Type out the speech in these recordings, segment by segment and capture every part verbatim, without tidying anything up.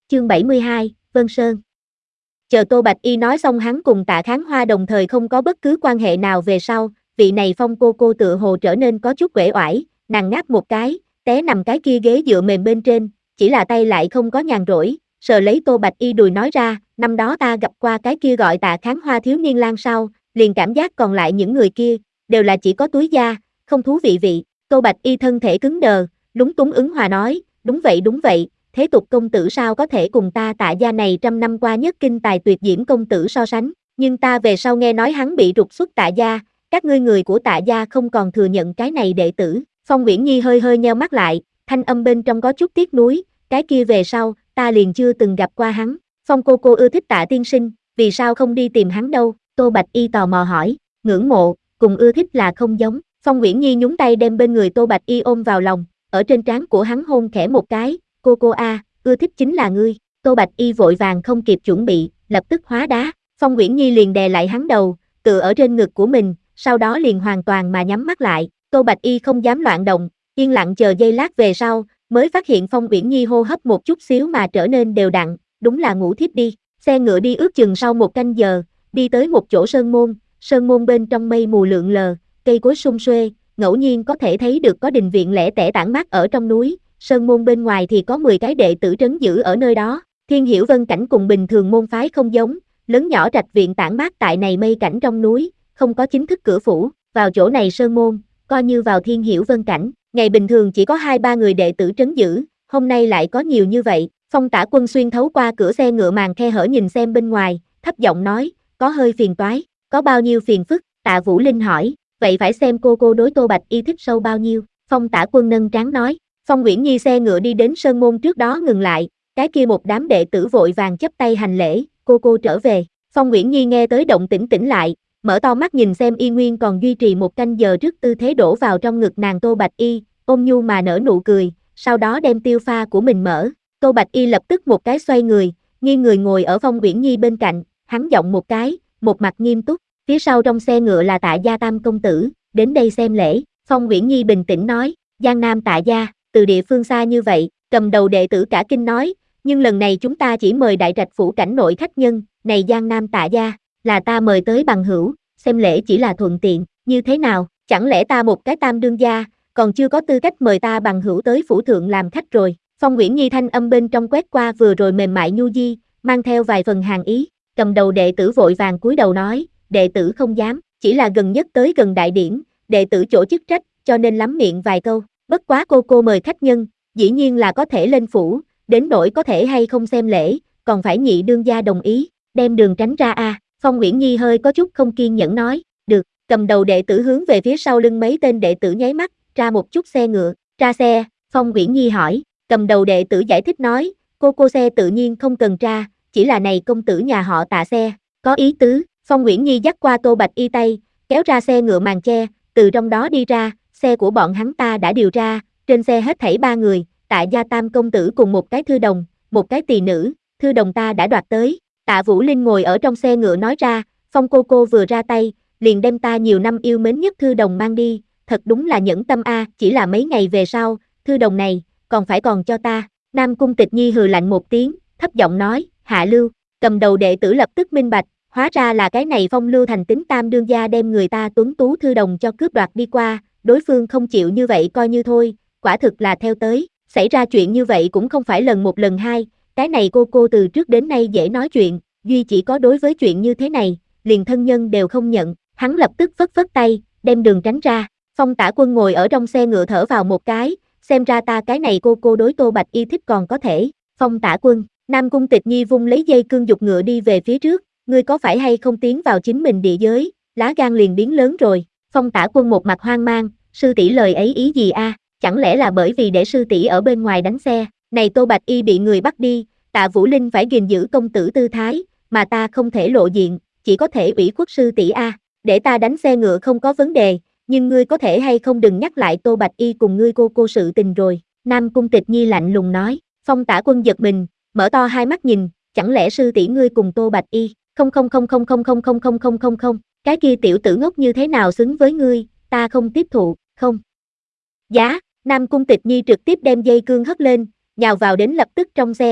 Chương bảy mươi hai, Vân Sơn. Chờ Tô Bạch Y nói xong hắn cùng Tạ Kháng Hoa đồng thời không có bất cứ quan hệ nào về sau, vị này Phong cô cô tựa hồ trở nên có chút uể oải, nàng ngáp một cái, té nằm cái kia ghế dựa mềm bên trên, chỉ là tay lại không có nhàn rỗi, sờ lấy Tô Bạch Y đùi nói ra, năm đó ta gặp qua cái kia gọi Tạ Kháng Hoa thiếu niên lang sau, liền cảm giác còn lại những người kia, đều là chỉ có túi da, không thú vị vị. Tô Bạch Y thân thể cứng đờ, lúng túng ứng hòa nói, đúng vậy đúng vậy. Thế tục công tử sao có thể cùng ta Tạ gia này trăm năm qua nhất kinh tài tuyệt diễm công tử so sánh, nhưng ta về sau nghe nói hắn bị trục xuất Tạ gia, các ngươi người của Tạ gia không còn thừa nhận cái này đệ tử. Phong Uyển Nhi hơi hơi nheo mắt lại, thanh âm bên trong có chút tiếc nuối, cái kia về sau, ta liền chưa từng gặp qua hắn. Phong cô cô ưa thích Tạ tiên sinh, vì sao không đi tìm hắn đâu? Tô Bạch Y tò mò hỏi, ngưỡng mộ, cùng ưa thích là không giống. Phong Uyển Nhi nhún tay đem bên người Tô Bạch Y ôm vào lòng, ở trên trán của hắn hôn khẽ một cái. Cô cô a, ưa thích chính là ngươi. Tô Bạch Y vội vàng không kịp chuẩn bị, lập tức hóa đá. Phong Uyển Nhi liền đè lại hắn đầu, tựa ở trên ngực của mình, sau đó liền hoàn toàn mà nhắm mắt lại. Tô Bạch Y không dám loạn động, yên lặng chờ giây lát về sau, mới phát hiện Phong Uyển Nhi hô hấp một chút xíu mà trở nên đều đặn, đúng là ngủ thiếp đi. Xe ngựa đi ước chừng sau một canh giờ, đi tới một chỗ sơn môn, sơn môn bên trong mây mù lượn lờ, cây cối sum xuê, ngẫu nhiên có thể thấy được có đình viện lẻ tẻ tản mát ở trong núi. Sơn môn bên ngoài thì có mười cái đệ tử trấn giữ ở nơi đó. Thiên Hiểu Vân cảnh cùng bình thường môn phái không giống, lớn nhỏ trạch viện tản mát tại này mây cảnh trong núi, không có chính thức cửa phủ, vào chỗ này sơn môn, coi như vào Thiên Hiểu Vân cảnh. Ngày bình thường chỉ có hai ba người đệ tử trấn giữ, hôm nay lại có nhiều như vậy. Phong Tả Quân xuyên thấu qua cửa xe ngựa màn khe hở nhìn xem bên ngoài, thấp giọng nói, có hơi phiền toái, có bao nhiêu phiền phức? Tạ Vũ Linh hỏi, vậy phải xem cô cô đối Tô Bạch Y thích sâu bao nhiêu. Phong Tả Quân nâng trán nói. Phong Uyển Nhi xe ngựa đi đến sơn môn trước đó ngừng lại, cái kia một đám đệ tử vội vàng chắp tay hành lễ, cô cô trở về. Phong Uyển Nhi nghe tới động tĩnh tỉnh lại, mở to mắt nhìn xem Y Nguyên còn duy trì một canh giờ trước tư thế đổ vào trong ngực nàng Tô Bạch Y, ôm nhu mà nở nụ cười, sau đó đem tiêu pha của mình mở. Tô Bạch Y lập tức một cái xoay người, nghiêng người ngồi ở Phong Uyển Nhi bên cạnh, hắn giọng một cái, một mặt nghiêm túc, phía sau trong xe ngựa là Tạ gia tam công tử, đến đây xem lễ. Phong Uyển Nhi bình tĩnh nói, Giang Nam Tạ gia. Từ địa phương xa như vậy, cầm đầu đệ tử cả kinh nói, nhưng lần này chúng ta chỉ mời đại trạch phủ cảnh nội khách nhân, này Giang Nam Tạ gia, là ta mời tới bằng hữu, xem lễ chỉ là thuận tiện, như thế nào, chẳng lẽ ta một cái tam đương gia, còn chưa có tư cách mời ta bằng hữu tới phủ thượng làm khách rồi. Phong Uyển Nhi thanh âm bên trong quét qua vừa rồi mềm mại nhu di, mang theo vài phần hàng ý, cầm đầu đệ tử vội vàng cúi đầu nói, đệ tử không dám, chỉ là gần nhất tới gần đại điển, đệ tử chỗ chức trách, cho nên lắm miệng vài câu. Bất quá cô cô mời khách nhân, dĩ nhiên là có thể lên phủ, đến nỗi có thể hay không xem lễ, còn phải nhị đương gia đồng ý, đem đường tránh ra a. À. Phong Uyển Nhi hơi có chút không kiên nhẫn nói, được, cầm đầu đệ tử hướng về phía sau lưng mấy tên đệ tử nháy mắt, ra một chút xe ngựa, ra xe. Phong Uyển Nhi hỏi, cầm đầu đệ tử giải thích nói, cô cô xe tự nhiên không cần ra, chỉ là này công tử nhà họ Tạ xe, có ý tứ. Phong Uyển Nhi dắt qua Tô Bạch Y tay, kéo ra xe ngựa màn che, từ trong đó đi ra. Xe của bọn hắn ta đã điều ra, trên xe hết thảy ba người, Tạ gia tam công tử cùng một cái thư đồng, một cái tỳ nữ, thư đồng ta đã đoạt tới. Tạ Vũ Linh ngồi ở trong xe ngựa nói ra, Phong cô cô vừa ra tay, liền đem ta nhiều năm yêu mến nhất thư đồng mang đi, thật đúng là nhẫn tâm a, chỉ là mấy ngày về sau, thư đồng này, còn phải còn cho ta. Nam Cung Tịch Nhi hừ lạnh một tiếng, thấp giọng nói, hạ lưu, cầm đầu đệ tử lập tức minh bạch, hóa ra là cái này Phong Lưu thành tính tam đương gia đem người ta tuấn tú thư đồng cho cướp đoạt đi qua. Đối phương không chịu như vậy coi như thôi, quả thực là theo tới, xảy ra chuyện như vậy cũng không phải lần một lần hai, cái này cô cô từ trước đến nay dễ nói chuyện, duy chỉ có đối với chuyện như thế này, liền thân nhân đều không nhận, hắn lập tức phất phất tay, đem đường tránh ra. Phong Tả Quân ngồi ở trong xe ngựa thở vào một cái, xem ra ta cái này cô cô đối Tô Bạch Y thích còn có thể. Phong Tả Quân, Nam Cung Tịch Nhi vung lấy dây cương dục ngựa đi về phía trước, ngươi có phải hay không tiến vào chính mình địa giới, lá gan liền biến lớn rồi. Phong Tả Quân một mặt hoang mang, sư tỷ lời ấy ý gì a? À? Chẳng lẽ là bởi vì để sư tỷ ở bên ngoài đánh xe, này Tô Bạch Y bị người bắt đi, Tạ Vũ Linh phải gìn giữ công tử tư thái, mà ta không thể lộ diện, chỉ có thể ủy khuất sư tỷ a, à. Để ta đánh xe ngựa không có vấn đề, nhưng ngươi có thể hay không đừng nhắc lại Tô Bạch Y cùng ngươi cô cô sự tình rồi. Nam Cung Tịch Nhi lạnh lùng nói. Phong Tả Quân giật mình, mở to hai mắt nhìn, chẳng lẽ sư tỷ ngươi cùng Tô Bạch Y, không không không không không không không không không không không, cái kia tiểu tử ngốc như thế nào xứng với ngươi, ta không tiếp thụ, không. Giá, Nam Cung Tịch Nhi trực tiếp đem dây cương hất lên, nhào vào đến lập tức trong xe, trực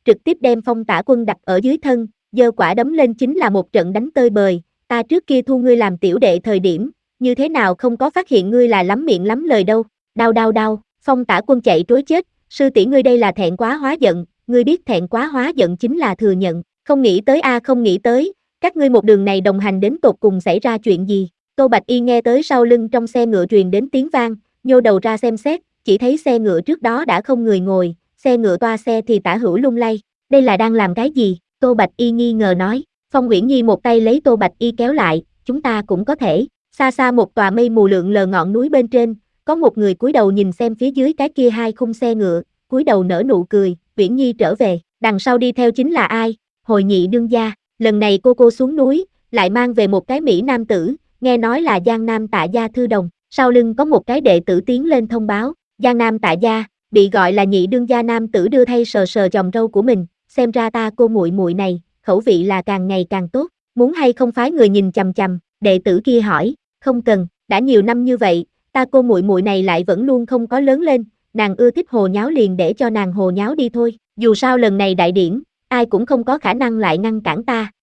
trực tiếp đem Phong Tả Quân đặt ở dưới thân, giơ quả đấm lên chính là một trận đánh tơi bời, ta trước kia thu ngươi làm tiểu đệ thời điểm, như thế nào không có phát hiện ngươi là lắm miệng lắm lời đâu, đau đau đau, Phong Tả Quân chạy trối chết, sư tỷ ngươi đây là thẹn quá hóa giận, ngươi biết thẹn quá hóa giận chính là thừa nhận, không nghĩ tới a không nghĩ tới, các ngươi một đường này đồng hành đến tột cùng xảy ra chuyện gì, Tô Bạch Y nghe tới sau lưng trong xe ngựa truyền đến tiếng vang, nhô đầu ra xem xét, chỉ thấy xe ngựa trước đó đã không người ngồi, xe ngựa toa xe thì tả hữu lung lay, đây là đang làm cái gì, Tô Bạch Y nghi ngờ nói, Phong Uyển Nhi một tay lấy Tô Bạch Y kéo lại, chúng ta cũng có thể, xa xa một tòa mây mù lượn lờ ngọn núi bên trên, có một người cúi đầu nhìn xem phía dưới cái kia hai khung xe ngựa, cúi đầu nở nụ cười, Uyển Nhi trở về, đằng sau đi theo chính là ai, Hồi nhị đương gia, lần này cô cô xuống núi, lại mang về một cái Mỹ nam tử, nghe nói là Giang Nam Tạ Gia Thư Đồng, sau lưng có một cái đệ tử tiến lên thông báo, Giang Nam Tạ Gia, bị gọi là nhị đương gia nam tử đưa thay sờ sờ chòm râu của mình, xem ra ta cô muội muội này, khẩu vị là càng ngày càng tốt, muốn hay không phái người nhìn chằm chằm, đệ tử kia hỏi, không cần, đã nhiều năm như vậy, ta cô muội muội này lại vẫn luôn không có lớn lên, nàng ưa thích hồ nháo liền để cho nàng hồ nháo đi thôi, dù sao lần này đại điển, ai cũng không có khả năng lại ngăn cản ta,